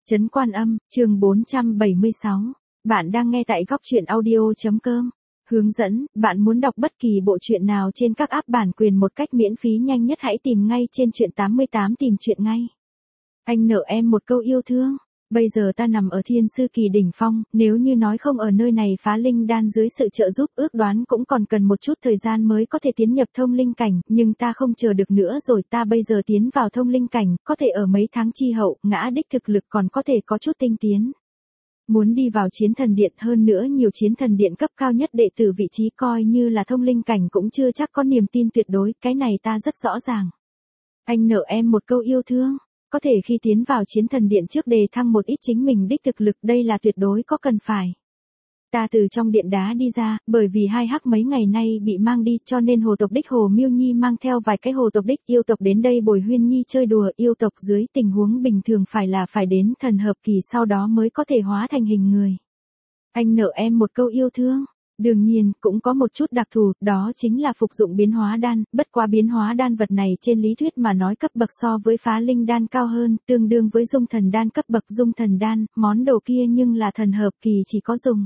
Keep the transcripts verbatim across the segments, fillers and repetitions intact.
Trấn Quan Âm, chương bốn trăm bảy mươi sáu. Bạn đang nghe tại góc truyện audio.com. Hướng dẫn, bạn muốn đọc bất kỳ bộ truyện nào trên các app bản quyền một cách miễn phí nhanh nhất hãy tìm ngay trên truyện tám mươi tám tìm truyện ngay. Anh nợ em một câu yêu thương. Bây giờ ta nằm ở thiên sư kỳ đỉnh phong, nếu như nói không ở nơi này phá linh đan dưới sự trợ giúp ước đoán cũng còn cần một chút thời gian mới có thể tiến nhập thông linh cảnh, nhưng ta không chờ được nữa rồi, ta bây giờ tiến vào thông linh cảnh, có thể ở mấy tháng chi hậu, ngã đích thực lực còn có thể có chút tinh tiến. Muốn đi vào chiến thần điện, hơn nữa nhiều chiến thần điện cấp cao nhất đệ tử vị trí coi như là thông linh cảnh cũng chưa chắc có niềm tin tuyệt đối, cái này ta rất rõ ràng. Anh nợ em một câu yêu thương. Có thể khi tiến vào chiến thần điện trước đề thăng một ít chính mình đích thực lực, đây là tuyệt đối có cần phải. Ta từ trong điện đá đi ra, bởi vì hai hắc mấy ngày nay bị mang đi cho nên hồ tộc đích Hồ Miêu Nhi mang theo vài cái hồ tộc đích yêu tộc đến đây bồi Huyên Nhi chơi đùa. Yêu tộc dưới tình huống bình thường phải là phải đến thần hợp kỳ sau đó mới có thể hóa thành hình người. Anh nợ em một câu yêu thương. Đương nhiên, cũng có một chút đặc thù, đó chính là phục dụng biến hóa đan, bất quá biến hóa đan vật này trên lý thuyết mà nói cấp bậc so với phá linh đan cao hơn, tương đương với dung thần đan cấp bậc dung thần đan, món đồ kia nhưng là thần hợp kỳ chỉ có dùng.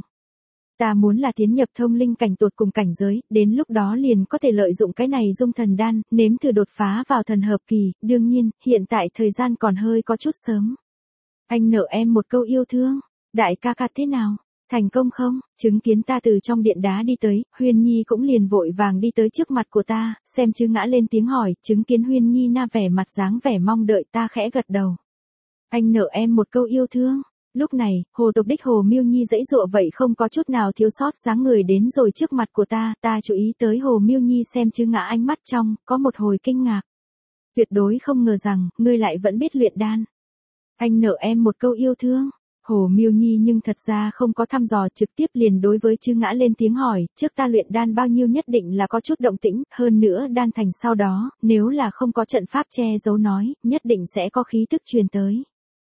Ta muốn là tiến nhập thông linh cảnh tột cùng cảnh giới, đến lúc đó liền có thể lợi dụng cái này dung thần đan, nếm thử đột phá vào thần hợp kỳ, đương nhiên, hiện tại thời gian còn hơi có chút sớm. Anh nợ em một câu yêu thương, đại ca ca thế nào? Thành công không? Chứng kiến ta từ trong điện đá đi tới, Huyên Nhi cũng liền vội vàng đi tới trước mặt của ta, xem chứ ngã lên tiếng hỏi, chứng kiến Huyên Nhi na vẻ mặt dáng vẻ mong đợi, ta khẽ gật đầu. Anh nợ em một câu yêu thương. Lúc này, hồ tộc đích Hồ Miêu Nhi dãy dụa vậy không có chút nào thiếu sót dáng người đến rồi trước mặt của ta, ta chú ý tới Hồ Miêu Nhi xem chứ ngã ánh mắt trong, có một hồi kinh ngạc. Tuyệt đối không ngờ rằng, ngươi lại vẫn biết luyện đan. Anh nợ em một câu yêu thương. Hồ Miêu Nhi nhưng thật ra không có thăm dò, trực tiếp liền đối với Chư Ngã lên tiếng hỏi, trước ta luyện đan bao nhiêu nhất định là có chút động tĩnh, hơn nữa đan thành sau đó, nếu là không có trận pháp che giấu nói, nhất định sẽ có khí tức truyền tới.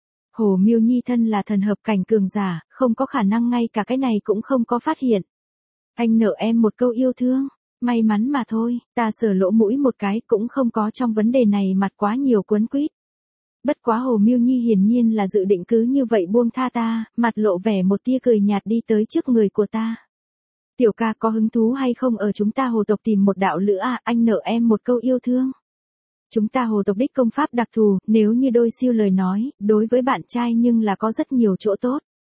Hồ Miêu Nhi thân là thần hợp cảnh cường giả, không có khả năng ngay cả cái này cũng không có phát hiện. Anh nợ em một câu yêu thương, may mắn mà thôi, ta sờ lỗ mũi một cái cũng không có trong vấn đề này mặt quá nhiều quấn quýt. Bất quá Hồ Miêu Nhi hiển nhiên là dự định cứ như vậy buông tha ta, mặt lộ vẻ một tia cười nhạt đi tới trước người của ta. Tiểu ca có hứng thú hay không ở chúng ta hồ tộc tìm một đạo lữ à, anh nợ em một câu yêu thương. Chúng ta hồ tộc đích công pháp đặc thù, nếu như đôi siêu lời nói, đối với bạn trai nhưng là có rất nhiều chỗ tốt.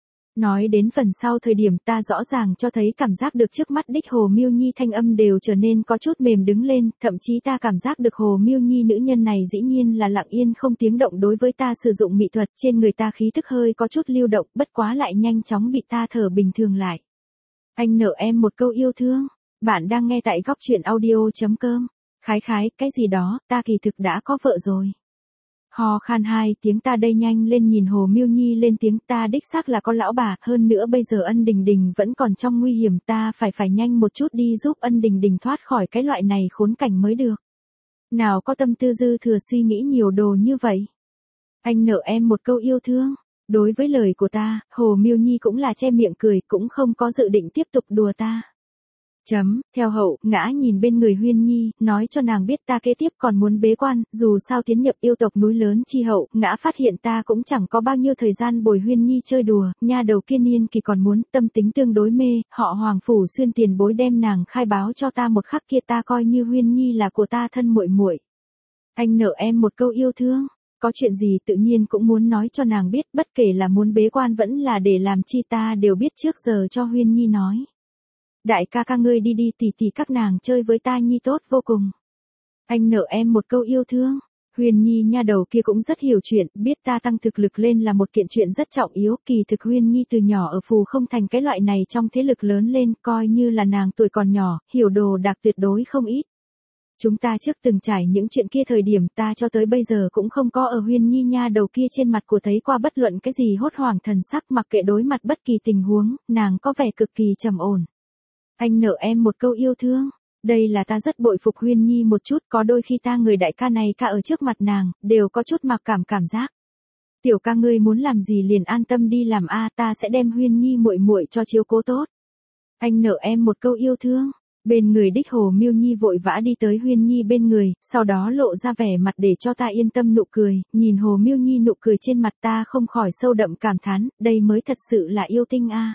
Nói đến phần sau thời điểm ta rõ ràng cho thấy cảm giác được trước mắt đích Hồ Miêu Nhi thanh âm đều trở nên có chút mềm đứng lên, thậm chí ta cảm giác được Hồ Miêu Nhi nữ nhân này dĩ nhiên là lặng yên không tiếng động đối với ta sử dụng mỹ thuật, trên người ta khí tức hơi có chút lưu động, bất quá lại nhanh chóng bị ta thở bình thường lại. Anh nợ em một câu yêu thương. Bạn đang nghe tại góc truyện audio.com. Khái khái, cái gì đó, ta kỳ thực đã có vợ rồi. Ho khan hai tiếng ta đây nhanh lên nhìn Hồ Miêu Nhi lên tiếng, ta đích xác là có lão bà, hơn nữa bây giờ Ân Đình Đình vẫn còn trong nguy hiểm, ta phải phải nhanh một chút đi giúp Ân Đình Đình thoát khỏi cái loại này khốn cảnh mới được. Nào có tâm tư dư thừa suy nghĩ nhiều đồ như vậy. Anh nợ em một câu yêu thương. Đối với lời của ta, Hồ Miêu Nhi cũng là che miệng cười, cũng không có dự định tiếp tục đùa ta. Chấm, theo hậu, ngã nhìn bên người Huyên Nhi, nói cho nàng biết ta kế tiếp còn muốn bế quan, dù sao tiến nhập yêu tộc núi lớn chi hậu, ngã phát hiện ta cũng chẳng có bao nhiêu thời gian bồi Huyên Nhi chơi đùa, nha đầu kia niên kỳ còn muốn, tâm tính tương đối mê, họ Hoàng Phủ Xuyên tiền bối đem nàng khai báo cho ta một khắc kia ta coi như Huyên Nhi là của ta thân muội muội. Anh nợ em một câu yêu thương, có chuyện gì tự nhiên cũng muốn nói cho nàng biết, bất kể là muốn bế quan vẫn là để làm chi ta đều biết trước giờ cho Huyên Nhi nói. Đại ca ca ngươi đi đi tỉ tỉ các nàng chơi với ta Nhi tốt vô cùng. Anh nợ em một câu yêu thương. Huyên Nhi nha đầu kia cũng rất hiểu chuyện, biết ta tăng thực lực lên là một kiện chuyện rất trọng yếu, kỳ thực Huyên Nhi từ nhỏ ở Phù Không Thành cái loại này trong thế lực lớn lên, coi như là nàng tuổi còn nhỏ, hiểu đồ đạc tuyệt đối không ít. Chúng ta trước từng trải những chuyện kia thời điểm ta cho tới bây giờ cũng không có ở Huyên Nhi nha đầu kia trên mặt của thấy qua bất luận cái gì hốt hoảng thần sắc, mặc kệ đối mặt bất kỳ tình huống, nàng có vẻ cực kỳ trầm ổn. Anh nợ em một câu yêu thương. Đây là ta rất bội phục Huyên Nhi một chút, có đôi khi ta người đại ca này ca ở trước mặt nàng, đều có chút mặc cảm cảm giác. Tiểu ca ngươi muốn làm gì liền an tâm đi làm a, ta sẽ đem Huyên Nhi muội muội cho chiếu cố tốt. Anh nợ em một câu yêu thương. Bên người đích Hồ Miêu Nhi vội vã đi tới Huyên Nhi bên người, sau đó lộ ra vẻ mặt để cho ta yên tâm nụ cười, nhìn Hồ Miêu Nhi nụ cười trên mặt ta không khỏi sâu đậm cảm thán, đây mới thật sự là yêu tinh a.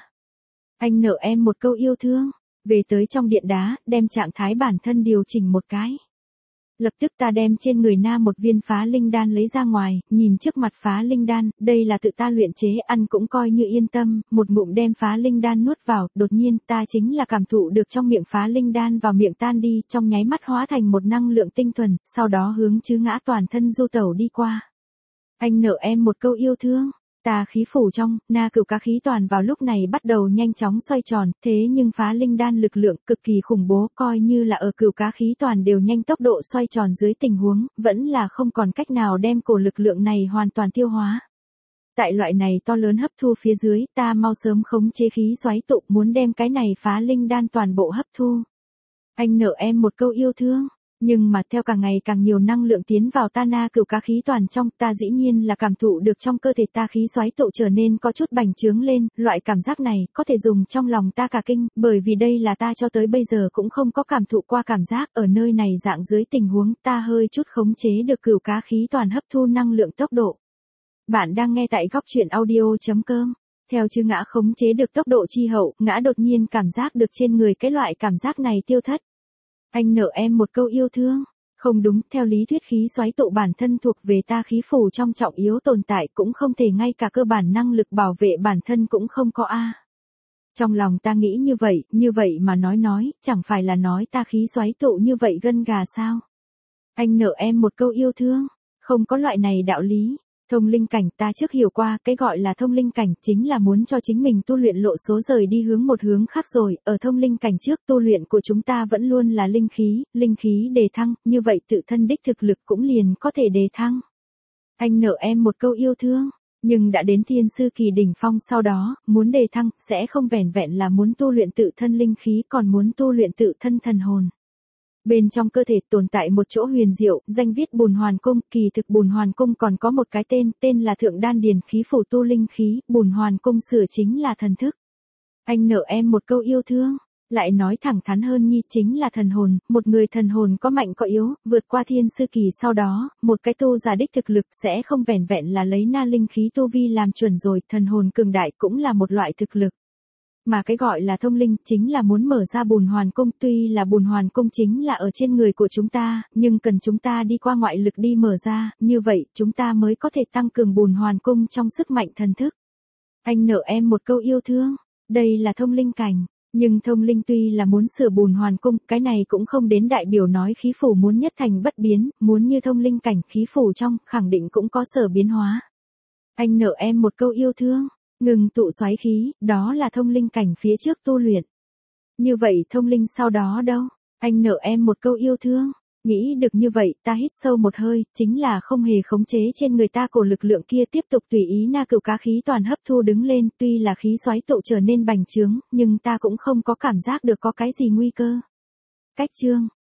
Anh nợ em một câu yêu thương, về tới trong điện đá, đem trạng thái bản thân điều chỉnh một cái. Lập tức ta đem trên người na một viên phá linh đan lấy ra ngoài, nhìn trước mặt phá linh đan, đây là tự ta luyện chế, ăn cũng coi như yên tâm, một ngụm đem phá linh đan nuốt vào, đột nhiên ta chính là cảm thụ được trong miệng phá linh đan vào miệng tan đi, trong nháy mắt hóa thành một năng lượng tinh thuần, sau đó hướng chứ ngã toàn thân du tẩu đi qua. Anh nợ em một câu yêu thương. Ta khí phủ trong, na cửu cá khí toàn vào lúc này bắt đầu nhanh chóng xoay tròn, thế nhưng phá linh đan lực lượng cực kỳ khủng bố, coi như là ở cửu cá khí toàn đều nhanh tốc độ xoay tròn dưới tình huống, vẫn là không còn cách nào đem cổ lực lượng này hoàn toàn tiêu hóa. Tại loại này to lớn hấp thu phía dưới, ta mau sớm khống chế khí xoáy tụ, muốn đem cái này phá linh đan toàn bộ hấp thu. Anh nợ em một câu yêu thương. Nhưng mà theo càng ngày càng nhiều năng lượng tiến vào ta na cửu cá khí toàn trong, ta dĩ nhiên là cảm thụ được trong cơ thể ta khí xoáy tụ trở nên có chút bành trướng lên, loại cảm giác này có thể dùng trong lòng ta cả kinh, bởi vì đây là ta cho tới bây giờ cũng không có cảm thụ qua cảm giác, ở nơi này dạng dưới tình huống ta hơi chút khống chế được cửu cá khí toàn hấp thu năng lượng tốc độ. Bạn đang nghe tại góc truyện audio.com. Theo chư ngã khống chế được tốc độ chi hậu, ngã đột nhiên cảm giác được trên người cái loại cảm giác này tiêu thất. Anh nợ em một câu yêu thương. Không đúng, theo lý thuyết khí xoáy tụ bản thân thuộc về ta khí phủ trong trọng yếu tồn tại cũng không thể ngay cả cơ bản năng lực bảo vệ bản thân cũng không có a. Trong lòng ta nghĩ như vậy, như vậy mà nói nói, chẳng phải là nói ta khí xoáy tụ như vậy gân gà sao? Anh nợ em một câu yêu thương. Không có loại này đạo lý. Thông linh cảnh ta trước hiểu qua, cái gọi là thông linh cảnh chính là muốn cho chính mình tu luyện lộ số rời đi hướng một hướng khác rồi, ở thông linh cảnh trước tu luyện của chúng ta vẫn luôn là linh khí, linh khí đề thăng, như vậy tự thân đích thực lực cũng liền có thể đề thăng. Anh nợ em một câu yêu thương, nhưng đã đến thiên sư kỳ đỉnh phong sau đó, muốn đề thăng, sẽ không vẻn vẹn là muốn tu luyện tự thân linh khí còn muốn tu luyện tự thân thần hồn. Bên trong cơ thể tồn tại một chỗ huyền diệu, danh viết Bùn Hoàn Cung, kỳ thực Bùn Hoàn Cung còn có một cái tên, tên là Thượng Đan Điền khí phủ tu linh khí, Bùn Hoàn Cung sửa chính là thần thức. Anh nợ em một câu yêu thương, lại nói thẳng thắn hơn nhi chính là thần hồn, một người thần hồn có mạnh có yếu, vượt qua thiên sư kỳ sau đó, một cái tu giả đích thực lực sẽ không vẻn vẹn là lấy na linh khí tu vi làm chuẩn rồi, thần hồn cường đại cũng là một loại thực lực. Mà cái gọi là thông linh chính là muốn mở ra Bùn Hoàn Cung, tuy là Bùn Hoàn Cung chính là ở trên người của chúng ta, nhưng cần chúng ta đi qua ngoại lực đi mở ra, như vậy chúng ta mới có thể tăng cường Bùn Hoàn Cung trong sức mạnh thần thức. Anh nợ em một câu yêu thương, đây là thông linh cảnh, nhưng thông linh tuy là muốn sửa Bùn Hoàn Cung, cái này cũng không đến đại biểu nói khí phủ muốn nhất thành bất biến, muốn như thông linh cảnh khí phủ trong, khẳng định cũng có sở biến hóa. Anh nợ em một câu yêu thương. Ngừng tụ xoáy khí, đó là thông linh cảnh phía trước tu luyện. Như vậy thông linh sau đó đâu? Anh nợ em một câu yêu thương. Nghĩ được như vậy, ta hít sâu một hơi, chính là không hề khống chế trên người ta cổ lực lượng kia tiếp tục tùy ý na cửu cá khí toàn hấp thu đứng lên, tuy là khí xoáy tụ trở nên bành trướng, nhưng ta cũng không có cảm giác được có cái gì nguy cơ. Cách chương